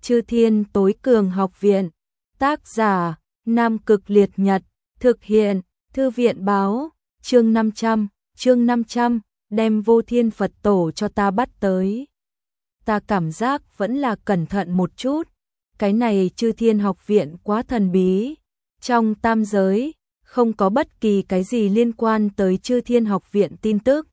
Chư Thiên Tối Cường Học Viện. Tác giả: Nam Cực Liệt Nhật. Thực hiện: Thư viện báo. Chương 500, đem Vô Thiên Phật Tổ cho ta bắt tới. Ta cảm giác vẫn là cẩn thận một chút. Cái này Chư Thiên Học Viện quá thần bí. Trong tam giới, không có bất kỳ cái gì liên quan tới Chư Thiên Học Viện tin tức.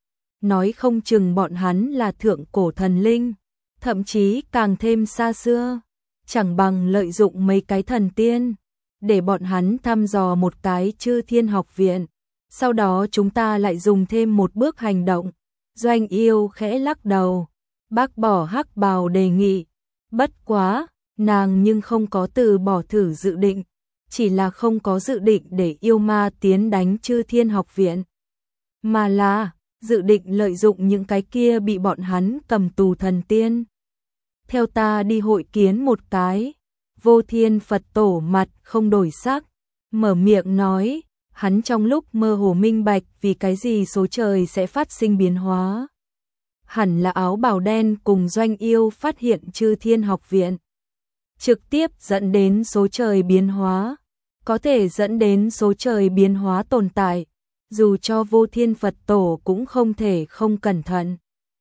Nói không chừng bọn hắn là thượng cổ thần linh, thậm chí càng thêm xa xưa, chẳng bằng lợi dụng mấy cái thần tiên, để bọn hắn thăm dò một cái Chư Thiên Học Viện. Sau đó chúng ta lại dùng thêm một bước hành động. Doanh Yêu khẽ lắc đầu, bác bỏ Hắc Bào đề nghị. Bất quá, nàng nhưng không có từ bỏ thử dự định, chỉ là không có dự định để yêu ma tiến đánh Chư Thiên Học Viện, mà là dự định lợi dụng những cái kia bị bọn hắn cầm tù thần tiên. Theo ta đi hội kiến một cái. Vô Thiên Phật Tổ mặt không đổi sắc, mở miệng nói, hắn trong lúc mơ hồ minh bạch vì cái gì số trời sẽ phát sinh biến hóa. Hẳn là áo bào đen cùng Doanh Yêu phát hiện Chư Thiên Học Viện, trực tiếp dẫn đến số trời biến hóa, có thể dẫn đến số trời biến hóa tồn tại, dù cho Vô Thiên Phật Tổ cũng không thể không cẩn thận.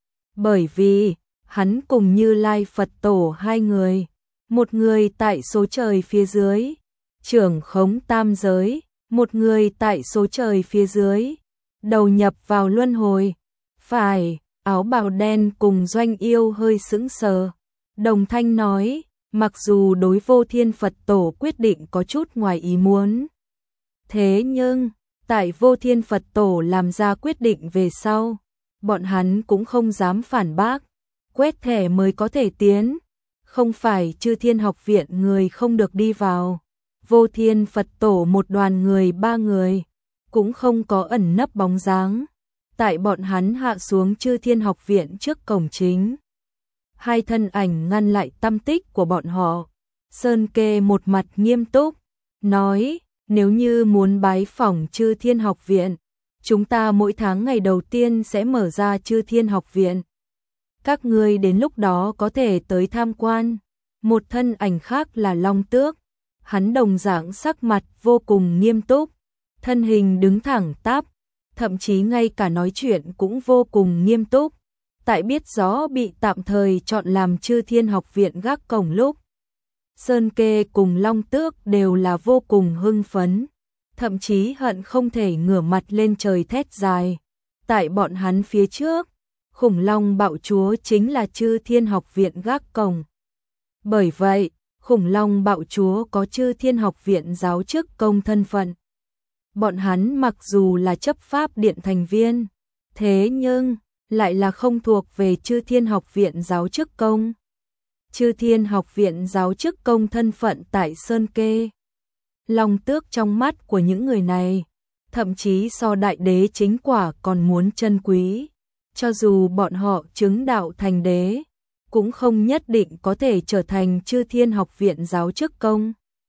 Bởi vì, hắn cùng Như Lai Phật Tổ hai người, một người tại số trời phía dưới, trưởng khống tam giới, một người tại số trời phía dưới, đầu nhập vào luân hồi. Phải, áo bào đen cùng Doanh Yêu hơi sững sờ, đồng thanh nói, mặc dù đối Vô Thiên Phật Tổ quyết định có chút ngoài ý muốn. Thế nhưng, tại Vô Thiên Phật Tổ làm ra quyết định về sau, bọn hắn cũng không dám phản bác, quét thẻ mới có thể tiến, không phải Chư Thiên Học Viện người không được đi vào. Vô Thiên Phật Tổ một đoàn người 3 người, cũng không có ẩn nấp bóng dáng. Tại bọn hắn hạ xuống Chư Thiên Học Viện trước cổng chính, hai thân ảnh ngăn lại tâm tích của bọn họ. Sơn Kê một mặt nghiêm túc, nói, nếu như muốn bái phỏng Chư Thiên Học Viện, chúng ta mỗi tháng ngày đầu tiên sẽ mở ra Chư Thiên Học Viện. Các ngươi đến lúc đó có thể tới tham quan. Một thân ảnh khác là Long Tước, hắn đồng dạng sắc mặt vô cùng nghiêm túc, thân hình đứng thẳng tắp, thậm chí ngay cả nói chuyện cũng vô cùng nghiêm túc. Tại biết rõ bị tạm thời chọn làm Chư Thiên Học Viện gác cổng lúc, Sơn Kê cùng Long Tước đều là vô cùng hưng phấn, thậm chí hận không thể ngửa mặt lên trời thét dài. Tại bọn hắn phía trước, Khủng Long Bạo Chúa chính là Chư Thiên Học Viện gác cổng. Bởi vậy, Khủng Long Bạo Chúa có Chư Thiên Học Viện giáo chức công thân phận. Bọn hắn mặc dù là chấp pháp điện thành viên, thế nhưng lại là không thuộc về Chư Thiên Học Viện giáo chức công. Chư Thiên Học Viện giáo chức công thân phận tại Sơn Kê, Long Tước trong mắt của những người này, thậm chí so đại đế chính quả còn muốn chân quý. Cho dù bọn họ chứng đạo thành đế, cũng không nhất định có thể trở thành Chư Thiên Học Viện giáo chức công.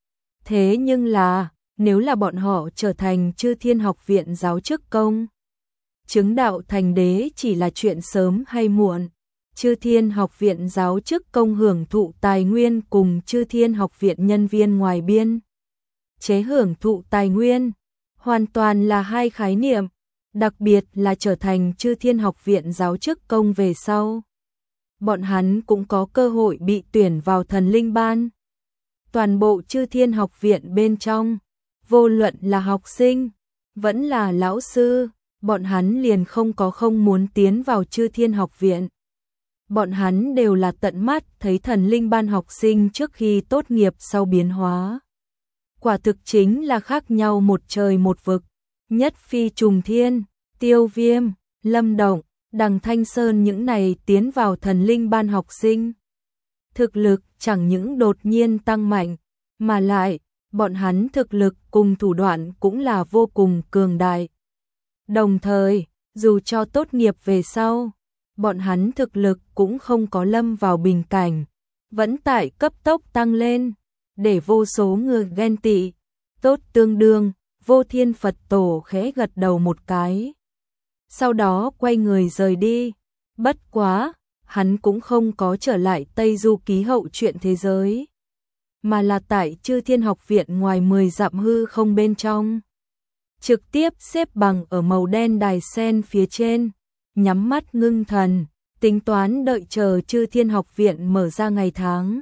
Thế nhưng là, nếu là bọn họ trở thành Chư Thiên Học Viện giáo chức công, chứng đạo thành đế chỉ là chuyện sớm hay muộn. Chư Thiên Học Viện giáo chức công hưởng thụ tài nguyên cùng Chư Thiên Học Viện nhân viên ngoài biên chế hưởng thụ tài nguyên hoàn toàn là hai khái niệm, đặc biệt là trở thành Chư Thiên Học Viện giáo chức công về sau, bọn hắn cũng có cơ hội bị tuyển vào thần linh ban. Toàn bộ Chư Thiên Học Viện bên trong, vô luận là học sinh, vẫn là lão sư, bọn hắn liền không muốn tiến vào Chư Thiên Học Viện. Bọn hắn đều là tận mắt thấy thần linh ban học sinh trước khi tốt nghiệp sau biến hóa. Quả thực chính là khác nhau một trời một vực. Nhất Phi Trùng Thiên, Tiêu Viêm, Lâm Động, Đằng Thanh Sơn những này tiến vào thần linh ban học sinh, thực lực chẳng những đột nhiên tăng mạnh, mà lại, bọn hắn thực lực cùng thủ đoạn cũng là vô cùng cường đại. Đồng thời, dù cho tốt nghiệp về sau, bọn hắn thực lực cũng không có lâm vào bình cảnh, vẫn tại cấp tốc tăng lên, để vô số người ghen tị. Tốt tương đương, Vô Thiên Phật Tổ khẽ gật đầu một cái, sau đó quay người rời đi. Bất quá, hắn cũng không có trở lại Tây Du Ký Hậu Truyện thế giới, mà là tại Chư Thiên Học Viện ngoài 10 dặm hư không bên trong. Trực tiếp xếp bằng ở màu đen đài sen phía trên, nhắm mắt ngưng thần, tính toán đợi chờ Chư Thiên Học Viện mở ra ngày tháng.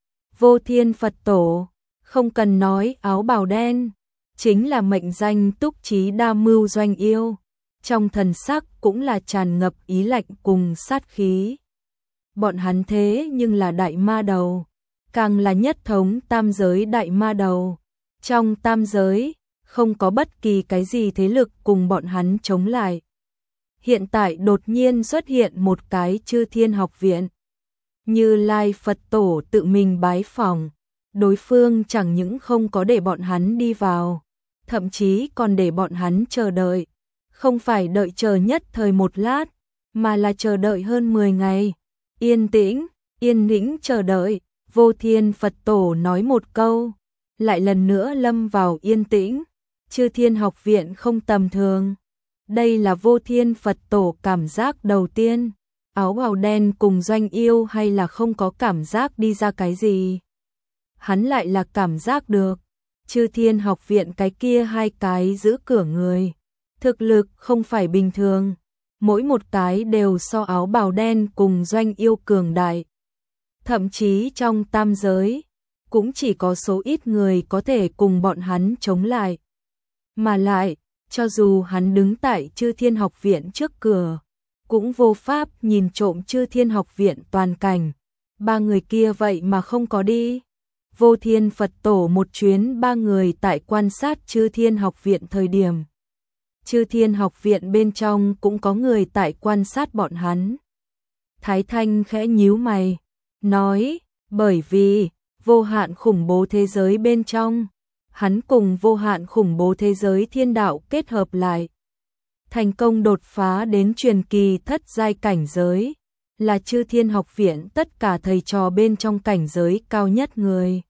Vô Thiên Phật Tổ, không cần nói áo bào đen, chính là mệnh danh Túc Trí Đa Mưu Doanh Yêu, trong thần sắc cũng là tràn ngập ý lạnh cùng sát khí. Bọn hắn thế nhưng là đại ma đầu, càng là nhất thống tam giới đại ma đầu. Trong tam giới, không có bất kỳ cái gì thế lực cùng bọn hắn chống lại. Hiện tại đột nhiên xuất hiện một cái Chư Thiên Học Viện. Như Lai Phật Tổ tự mình bái phỏng, đối phương chẳng những không có để bọn hắn đi vào, thậm chí còn để bọn hắn chờ đợi. Không phải đợi chờ nhất thời một lát, mà là chờ đợi hơn 10 ngày. Yên tĩnh, yên tĩnh chờ đợi. Vô Thiên Phật Tổ nói một câu, lại lần nữa lâm vào yên tĩnh. Chư Thiên Học Viện không tầm thường. Đây là Vô Thiên Phật Tổ cảm giác đầu tiên. Áo bào đen cùng Doanh Yêu hay là không có cảm giác đi ra cái gì. Hắn lại là cảm giác được. Chư Thiên Học Viện cái kia hai cái giữ cửa người. Thực lực không phải bình thường. Mỗi một cái đều so áo bào đen cùng Doanh Yêu cường đại. Thậm chí trong tam giới, cũng chỉ có số ít người có thể cùng bọn hắn chống lại. Mà lại, cho dù hắn đứng tại Chư Thiên Học Viện trước cửa, cũng vô pháp nhìn trộm Chư Thiên Học Viện toàn cảnh. Ba người kia vậy mà không có đi. Vô Thiên Phật Tổ một chuyến ba người tại quan sát Chư Thiên Học Viện thời điểm. Chư Thiên Học Viện bên trong cũng có người tại quan sát bọn hắn. Thái Thanh khẽ nhíu mày, nói, bởi vì vô hạn khủng bố thế giới bên trong, hắn cùng vô hạn khủng bố thế giới thiên đạo kết hợp lại. Thành công đột phá đến truyền kỳ thất giai cảnh giới, là Chư Thiên Học Viện tất cả thầy trò bên trong cảnh giới cao nhất người.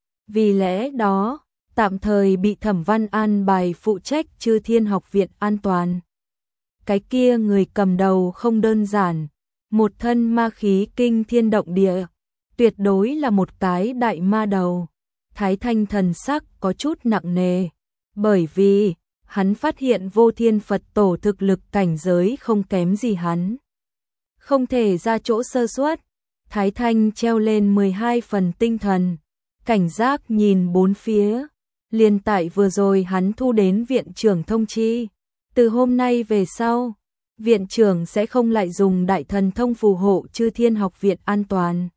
Vì lẽ đó, tạm thời bị Thẩm Văn an bài phụ trách Chư Thiên Học Viện an toàn. Cái kia người cầm đầu không đơn giản, một thân ma khí kinh thiên động địa, tuyệt đối là một cái đại ma đầu. Thái Thanh thần sắc có chút nặng nề, bởi vì hắn phát hiện Vô Thiên Phật Tổ thực lực cảnh giới không kém gì hắn. Không thể ra chỗ sơ suất. Thái Thanh treo lên 12 phần tinh thần, cảnh giác nhìn bốn phía. Liên tại vừa rồi hắn thu đến viện trưởng thông chi, từ hôm nay về sau, viện trưởng sẽ không lại dùng đại thần thông phù hộ Chư Thiên Học Viện an toàn.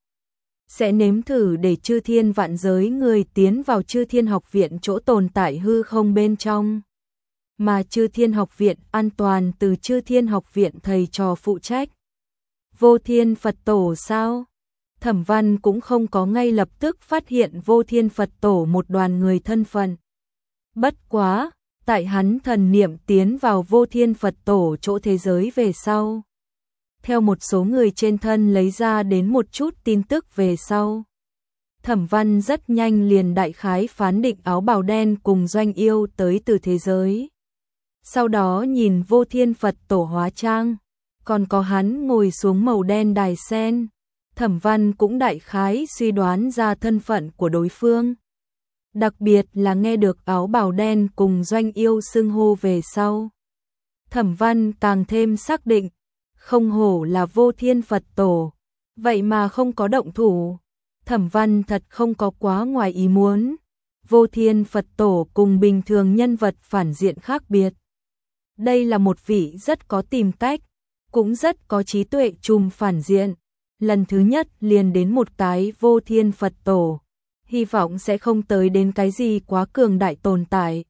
Sẽ nếm thử để Chư Thiên vạn giới người tiến vào Chư Thiên Học Viện chỗ tồn tại hư không bên trong. Mà Chư Thiên Học Viện an toàn từ Chư Thiên Học Viện thầy trò phụ trách. Vô Thiên Phật Tổ sao? Thẩm Văn cũng không có ngay lập tức phát hiện Vô Thiên Phật Tổ một đoàn người thân phận. Bất quá, tại hắn thần niệm tiến vào Vô Thiên Phật Tổ chỗ thế giới về sau. Theo một số người trên thân lấy ra đến một chút tin tức về sau. Thẩm Văn rất nhanh liền đại khái phán định áo bào đen cùng Doanh Yêu tới từ thế giới. Sau đó nhìn Vô Thiên Phật Tổ hóa trang, còn có hắn ngồi xuống màu đen đài sen. Thẩm Văn cũng đại khái suy đoán ra thân phận của đối phương. Đặc biệt là nghe được áo bào đen cùng Doanh Yêu xưng hô về sau. Thẩm Văn càng thêm xác định, không hổ là Vô Thiên Phật Tổ, vậy mà không có động thủ. Thẩm Văn thật không có quá ngoài ý muốn. Vô Thiên Phật Tổ cùng bình thường nhân vật phản diện khác biệt. Đây là một vị rất có tìm cách, cũng rất có trí tuệ trùm phản diện. Lần thứ nhất liền đến một cái Vô Thiên Phật Tổ, hy vọng sẽ không tới đến cái gì quá cường đại tồn tại.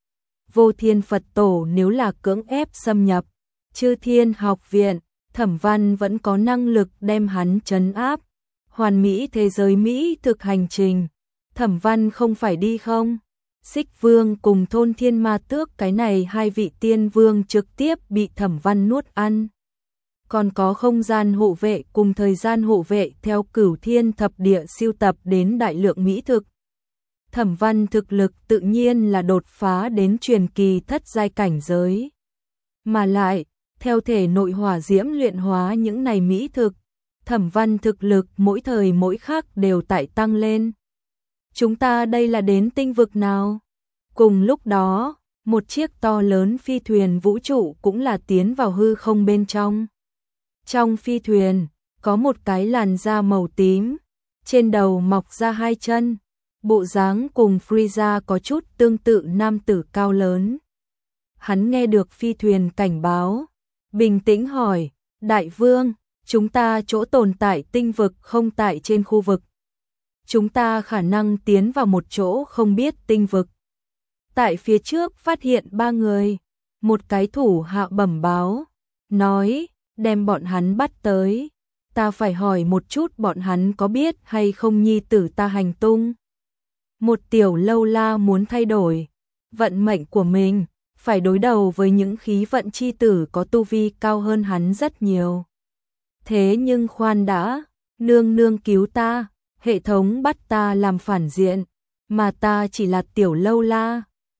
Vô Thiên Phật Tổ nếu là cưỡng ép xâm nhập Chư Thiên Học Viện, Thẩm Văn vẫn có năng lực đem hắn trấn áp. Hoàn mỹ thế giới Mỹ thực hành trình, Thẩm Văn không phải đi không? Xích Vương cùng Thôn Thiên Ma Tước cái này hai vị tiên vương trực tiếp bị Thẩm Văn nuốt ăn. Còn có không gian hộ vệ cùng thời gian hộ vệ theo Cửu Thiên Thập Địa siêu tập đến đại lượng mỹ thực. Thẩm Văn thực lực tự nhiên là đột phá đến truyền kỳ thất giai cảnh giới. Mà lại, theo thể nội hỏa diễm luyện hóa những này mỹ thực, Thẩm Văn thực lực mỗi thời mỗi khắc đều tại tăng lên. Chúng ta đây là đến tinh vực nào? Cùng lúc đó, một chiếc to lớn phi thuyền vũ trụ cũng là tiến vào hư không bên trong. Trong phi thuyền, có một cái làn da màu tím, trên đầu mọc ra hai chân, bộ dáng cùng Frieza có chút tương tự nam tử cao lớn. Hắn nghe được phi thuyền cảnh báo, bình tĩnh hỏi, Đại vương, chúng ta chỗ tồn tại tinh vực không tại trên khu vực. Chúng ta khả năng tiến vào một chỗ không biết tinh vực. Tại phía trước phát hiện 3 người, một cái thủ hạ bẩm báo, nói, đem bọn hắn bắt tới, ta phải hỏi một chút bọn hắn có biết hay không nhi tử ta hành tung. Một tiểu lâu la muốn thay đổi vận mệnh của mình, phải đối đầu với những khí vận chi tử có tu vi cao hơn hắn rất nhiều. Thế nhưng khoan đã, nương nương cứu ta, hệ thống bắt ta làm phản diện, mà ta chỉ là tiểu lâu la,